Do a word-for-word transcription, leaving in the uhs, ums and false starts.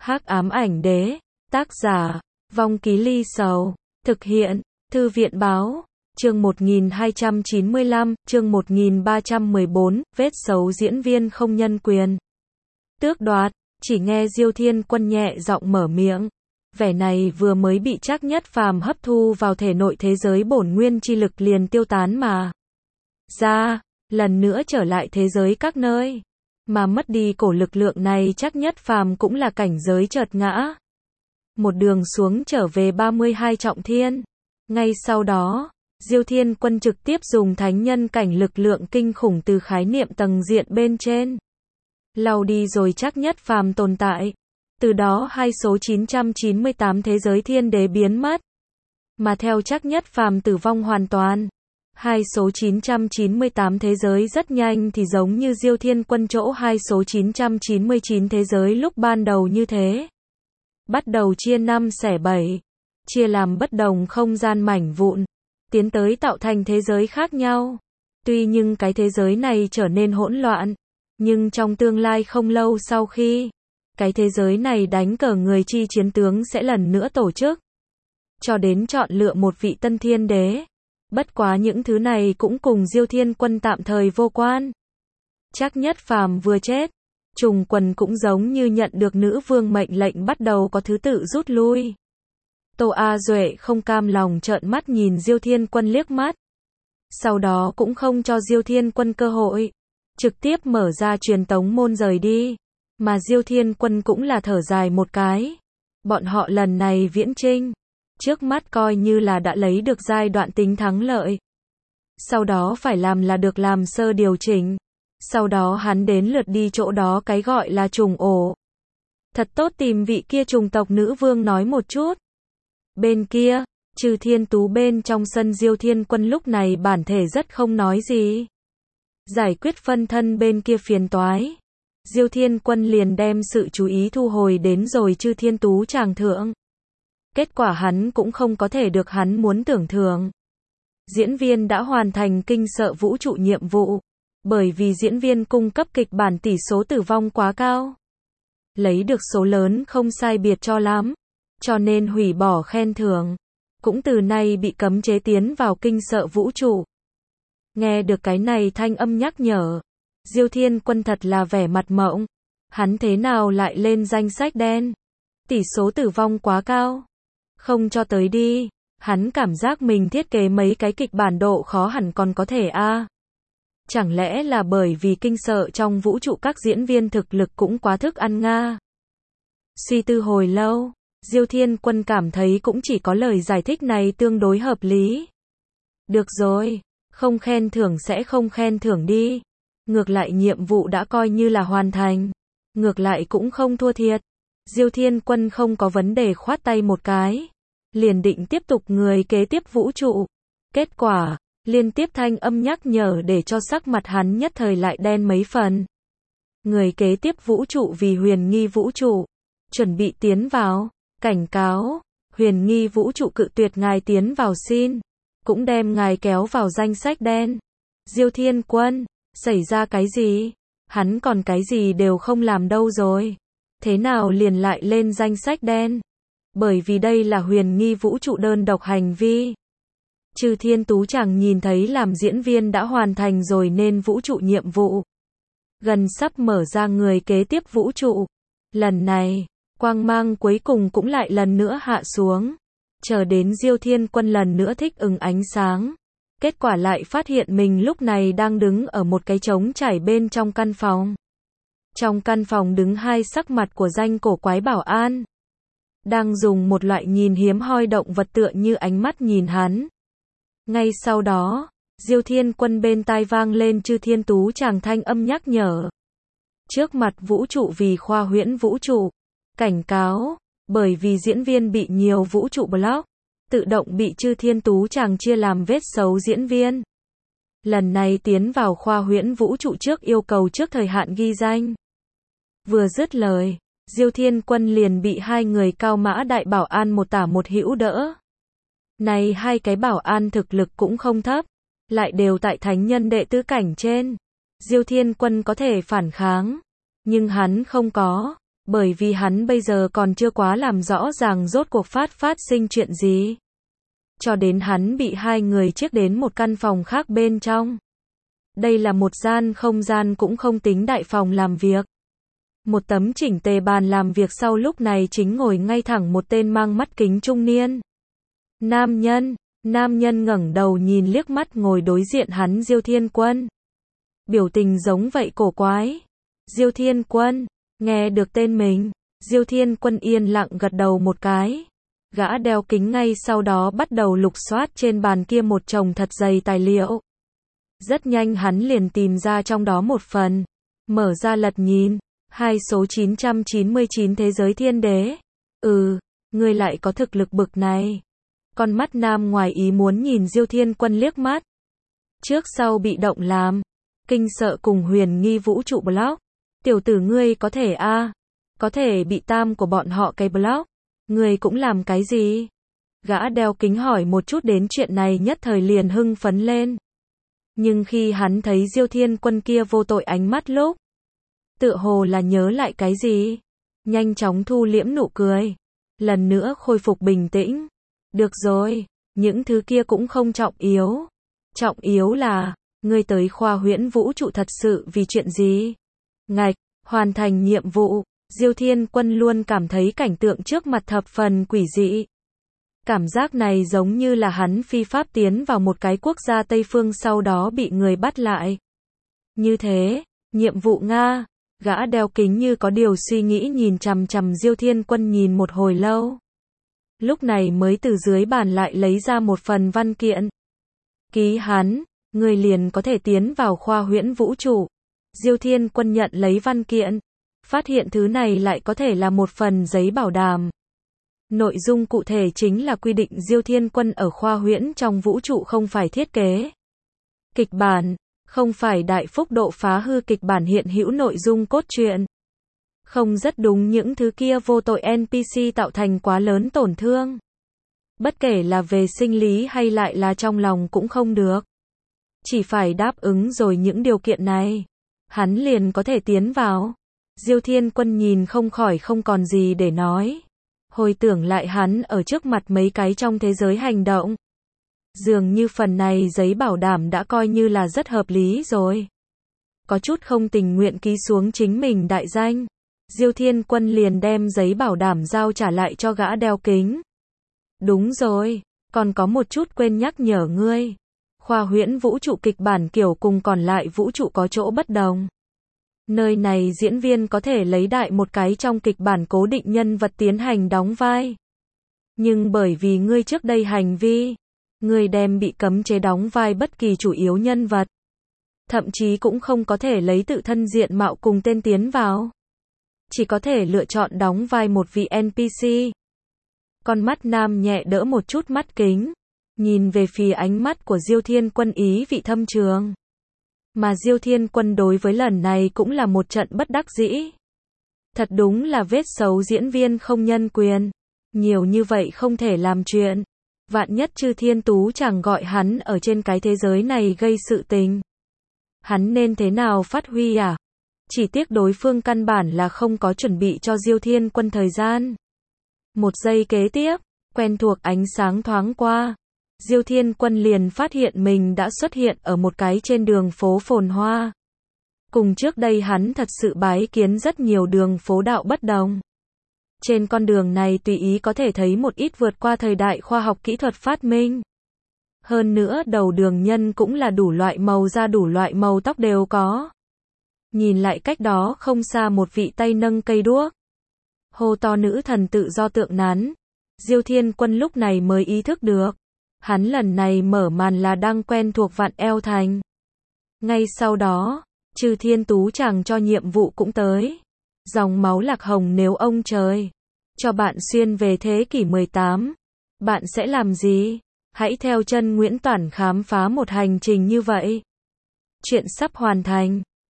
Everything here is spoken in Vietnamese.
Hắc ám ảnh đế, tác giả, Vong Ký Ly Sầu, thực hiện, Thư viện báo, chương một nghìn hai trăm chín mươi lăm, chương một nghìn ba trăm mười bốn, vết xấu diễn viên không nhân quyền. Tước đoạt, chỉ nghe Diêu Thiên Quân nhẹ giọng mở miệng. Vẻ này vừa mới bị Trác Nhất Phàm hấp thu vào thể nội thế giới bổn nguyên chi lực liền tiêu tán mà ra, lần nữa trở lại thế giới các nơi. Mà mất đi cổ lực lượng này Trác Nhất Phàm cũng là cảnh giới chợt ngã. Một đường xuống trở về ba mươi hai trọng thiên. Ngay sau đó, Diêu Thiên Quân trực tiếp dùng thánh nhân cảnh lực lượng kinh khủng từ khái niệm tầng diện bên trên lau đi rồi Trác Nhất Phàm tồn tại. Từ đó hai số chín trăm chín mươi tám thế giới thiên đế biến mất. Mà theo Trác Nhất Phàm tử vong hoàn toàn, hai số chín trăm chín mươi tám thế giới rất nhanh thì giống như Diêu Thiên Quân chỗ hai số chín trăm chín mươi chín thế giới lúc ban đầu như thế. Bắt đầu chia năm xẻ bảy, chia làm bất đồng không gian mảnh vụn, tiến tới tạo thành thế giới khác nhau. Tuy nhưng cái thế giới này trở nên hỗn loạn, nhưng trong tương lai không lâu sau khi cái thế giới này đánh cờ người chi chiến tướng sẽ lần nữa tổ chức, cho đến chọn lựa một vị tân thiên đế. Bất quá những thứ này cũng cùng Diêu Thiên Quân tạm thời vô quan. Trác Nhất Phàm vừa chết, Trùng Quần cũng giống như nhận được nữ vương mệnh lệnh bắt đầu có thứ tự rút lui. Tô A Duệ không cam lòng trợn mắt nhìn Diêu Thiên Quân liếc mắt. Sau đó cũng không cho Diêu Thiên Quân cơ hội, trực tiếp mở ra truyền tống môn rời đi. Mà Diêu Thiên Quân cũng là thở dài một cái. Bọn họ lần này viễn chinh, trước mắt coi như là đã lấy được giai đoạn tính thắng lợi. Sau đó phải làm là được làm sơ điều chỉnh. Sau đó hắn đến lượt đi chỗ đó cái gọi là trùng ổ. Thật tốt tìm vị kia trùng tộc nữ vương nói một chút. Bên kia, Trừ Thiên Tú bên trong sân Diêu Thiên Quân lúc này bản thể rất không nói gì. Giải quyết phân thân bên kia phiền toái. Diêu Thiên Quân liền đem sự chú ý thu hồi đến rồi Trừ Thiên Tú tràng thượng. Kết quả hắn cũng không có thể được hắn muốn tưởng thưởng. Diễn viên đã hoàn thành kinh sợ vũ trụ nhiệm vụ. Bởi vì diễn viên cung cấp kịch bản tỷ số tử vong quá cao. Lấy được số lớn không sai biệt cho lắm. Cho nên hủy bỏ khen thưởng. Cũng từ nay bị cấm chế tiến vào kinh sợ vũ trụ. Nghe được cái này thanh âm nhắc nhở. Diêu Thiên Quân thật là vẻ mặt mộng. Hắn thế nào lại lên danh sách đen? Tỷ số tử vong quá cao. Không cho tới đi. Hắn cảm giác mình thiết kế mấy cái kịch bản độ khó hẳn còn có thể a. À. Chẳng lẽ là bởi vì kinh sợ trong vũ trụ các diễn viên thực lực cũng quá thức ăn nga? Suy tư hồi lâu, Diêu Thiên Quân cảm thấy cũng chỉ có lời giải thích này tương đối hợp lý. Được rồi, không khen thưởng sẽ không khen thưởng đi. Ngược lại nhiệm vụ đã coi như là hoàn thành. Ngược lại cũng không thua thiệt. Diêu Thiên Quân không có vấn đề khoát tay một cái. Liền định tiếp tục người kế tiếp vũ trụ. Kết quả, liên tiếp thanh âm nhắc nhở để cho sắc mặt hắn nhất thời lại đen mấy phần. Người kế tiếp vũ trụ vì huyền nghi vũ trụ. Chuẩn bị tiến vào. Cảnh cáo. Huyền nghi vũ trụ cự tuyệt ngài tiến vào xin. Cũng đem ngài kéo vào danh sách đen. Diêu Thiên Quân. Xảy ra cái gì? Hắn còn cái gì đều không làm đâu rồi. Thế nào liền lại lên danh sách đen? Bởi vì đây là huyền nghi vũ trụ đơn độc hành vi. Trừ Thiên Tú chẳng nhìn thấy làm diễn viên đã hoàn thành rồi nên vũ trụ nhiệm vụ. Gần sắp mở ra người kế tiếp vũ trụ. Lần này, quang mang cuối cùng cũng lại lần nữa hạ xuống. Chờ đến Diêu Thiên Quân lần nữa thích ứng ánh sáng. Kết quả lại phát hiện mình lúc này đang đứng ở một cái trống trải bên trong căn phòng. Trong căn phòng đứng hai sắc mặt của danh cổ quái bảo an. Đang dùng một loại nhìn hiếm hoi động vật tựa như ánh mắt nhìn hắn. Ngay sau đó, Diêu Thiên Quân bên tai vang lên Trừ Thiên Tú chàng thanh âm nhắc nhở. Trước mặt vũ trụ vì khoa huyễn vũ trụ. Cảnh cáo, bởi vì diễn viên bị nhiều vũ trụ block. Tự động bị Trừ Thiên Tú chàng chia làm vết xấu diễn viên. Lần này tiến vào khoa huyễn vũ trụ trước yêu cầu trước thời hạn ghi danh. Vừa dứt lời, Diêu Thiên Quân liền bị hai người cao mã đại bảo an một tả một hữu đỡ. Này hai cái bảo an thực lực cũng không thấp, lại đều tại thánh nhân đệ tứ cảnh trên. Diêu Thiên Quân có thể phản kháng, nhưng hắn không có. Bởi vì hắn bây giờ còn chưa quá làm rõ ràng rốt cuộc phát phát sinh chuyện gì. Cho đến hắn bị hai người chiếc đến một căn phòng khác bên trong. Đây là một gian không gian cũng không tính đại phòng làm việc. Một tấm chỉnh tề bàn làm việc sau lúc này chính ngồi ngay thẳng một tên mang mắt kính trung niên. Nam nhân, nam nhân ngẩng đầu nhìn liếc mắt ngồi đối diện hắn Diêu Thiên Quân. Biểu tình giống vậy cổ quái. Diêu Thiên Quân, nghe được tên mình, Diêu Thiên Quân yên lặng gật đầu một cái. Gã đeo kính ngay sau đó bắt đầu lục soát trên bàn kia một chồng thật dày tài liệu. Rất nhanh hắn liền tìm ra trong đó một phần. Mở ra lật nhìn. Hai số chín trăm chín mươi chín thế giới thiên đế. Ừ, ngươi lại có thực lực bực này. Con mắt nam ngoài ý muốn nhìn Diêu Thiên Quân liếc mắt. Trước sau bị động làm. Kinh sợ cùng huyền nghi vũ trụ block. Tiểu tử ngươi có thể a à, có thể bị tam của bọn họ cái block. Ngươi cũng làm cái gì? Gã đeo kính hỏi một chút đến chuyện này nhất thời liền hưng phấn lên. Nhưng khi hắn thấy Diêu Thiên Quân kia vô tội ánh mắt lúc, tựa hồ là nhớ lại cái gì, nhanh chóng thu liễm nụ cười, lần nữa khôi phục bình tĩnh. Được rồi, những thứ kia cũng không trọng yếu. Trọng yếu là, ngươi tới khoa huyễn vũ trụ thật sự vì chuyện gì? Ngạch, hoàn thành nhiệm vụ. Diêu Thiên Quân luôn cảm thấy cảnh tượng trước mặt thập phần quỷ dị. Cảm giác này giống như là hắn phi pháp tiến vào một cái quốc gia Tây Phương sau đó bị người bắt lại. Như thế, nhiệm vụ Nga. Gã đeo kính như có điều suy nghĩ nhìn chằm chằm Diêu Thiên Quân nhìn một hồi lâu. Lúc này mới từ dưới bàn lại lấy ra một phần văn kiện. Ký hắn, người liền có thể tiến vào khoa huyễn vũ trụ. Diêu Thiên Quân nhận lấy văn kiện. Phát hiện thứ này lại có thể là một phần giấy bảo đảm. Nội dung cụ thể chính là quy định Diêu Thiên Quân ở khoa huyễn trong vũ trụ không phải thiết kế kịch bản, không phải đại phúc độ phá hư kịch bản hiện hữu nội dung cốt truyện. Không rất đúng những thứ kia vô tội en pê xê tạo thành quá lớn tổn thương. Bất kể là về sinh lý hay lại là trong lòng cũng không được. Chỉ phải đáp ứng rồi những điều kiện này, hắn liền có thể tiến vào. Diêu Thiên Quân nhìn không khỏi không còn gì để nói. Hồi tưởng lại hắn ở trước mặt mấy cái trong thế giới hành động. Dường như phần này giấy bảo đảm đã coi như là rất hợp lý rồi. Có chút không tình nguyện ký xuống chính mình đại danh. Diêu Thiên Quân liền đem giấy bảo đảm giao trả lại cho gã đeo kính. Đúng rồi, còn có một chút quên nhắc nhở ngươi. Khoa huyễn vũ trụ kịch bản kiểu cùng còn lại vũ trụ có chỗ bất đồng. Nơi này diễn viên có thể lấy đại một cái trong kịch bản cố định nhân vật tiến hành đóng vai. Nhưng bởi vì ngươi trước đây hành vi, ngươi đem bị cấm chế đóng vai bất kỳ chủ yếu nhân vật. Thậm chí cũng không có thể lấy tự thân diện mạo cùng tên tiến vào. Chỉ có thể lựa chọn đóng vai một vị en pê xê. Con mắt nam nhẹ đỡ một chút mắt kính. Nhìn về phía ánh mắt của Diêu Thiên Quân ý vị thâm trường. Mà Diêu Thiên Quân đối với lần này cũng là một trận bất đắc dĩ. Thật đúng là vết xấu diễn viên không nhân quyền. Nhiều như vậy không thể làm chuyện. Vạn nhất Chư Thiên Tú chẳng gọi hắn ở trên cái thế giới này gây sự tình. Hắn nên thế nào phát huy à? Chỉ tiếc đối phương căn bản là không có chuẩn bị cho Diêu Thiên Quân thời gian. Một giây kế tiếp, quen thuộc ánh sáng thoáng qua. Diêu Thiên Quân liền phát hiện mình đã xuất hiện ở một cái trên đường phố phồn hoa. Cùng trước đây hắn thật sự bái kiến rất nhiều đường phố đạo bất đồng. Trên con đường này tùy ý có thể thấy một ít vượt qua thời đại khoa học kỹ thuật phát minh. Hơn nữa đầu đường nhân cũng là đủ loại màu da đủ loại màu tóc đều có. Nhìn lại cách đó không xa một vị tay nâng cây đuốc. Hô to nữ thần tự do tượng nắn. Diêu Thiên Quân lúc này mới ý thức được. Hắn lần này mở màn là đang quen thuộc Vạn Eo Thành. Ngay sau đó, Chư Thiên Tú chàng cho nhiệm vụ cũng tới. Dòng máu lạc hồng nếu ông trời cho bạn xuyên về thế kỷ mười tám, bạn sẽ làm gì? Hãy theo chân Nguyễn Toản khám phá một hành trình như vậy. Chuyện sắp hoàn thành.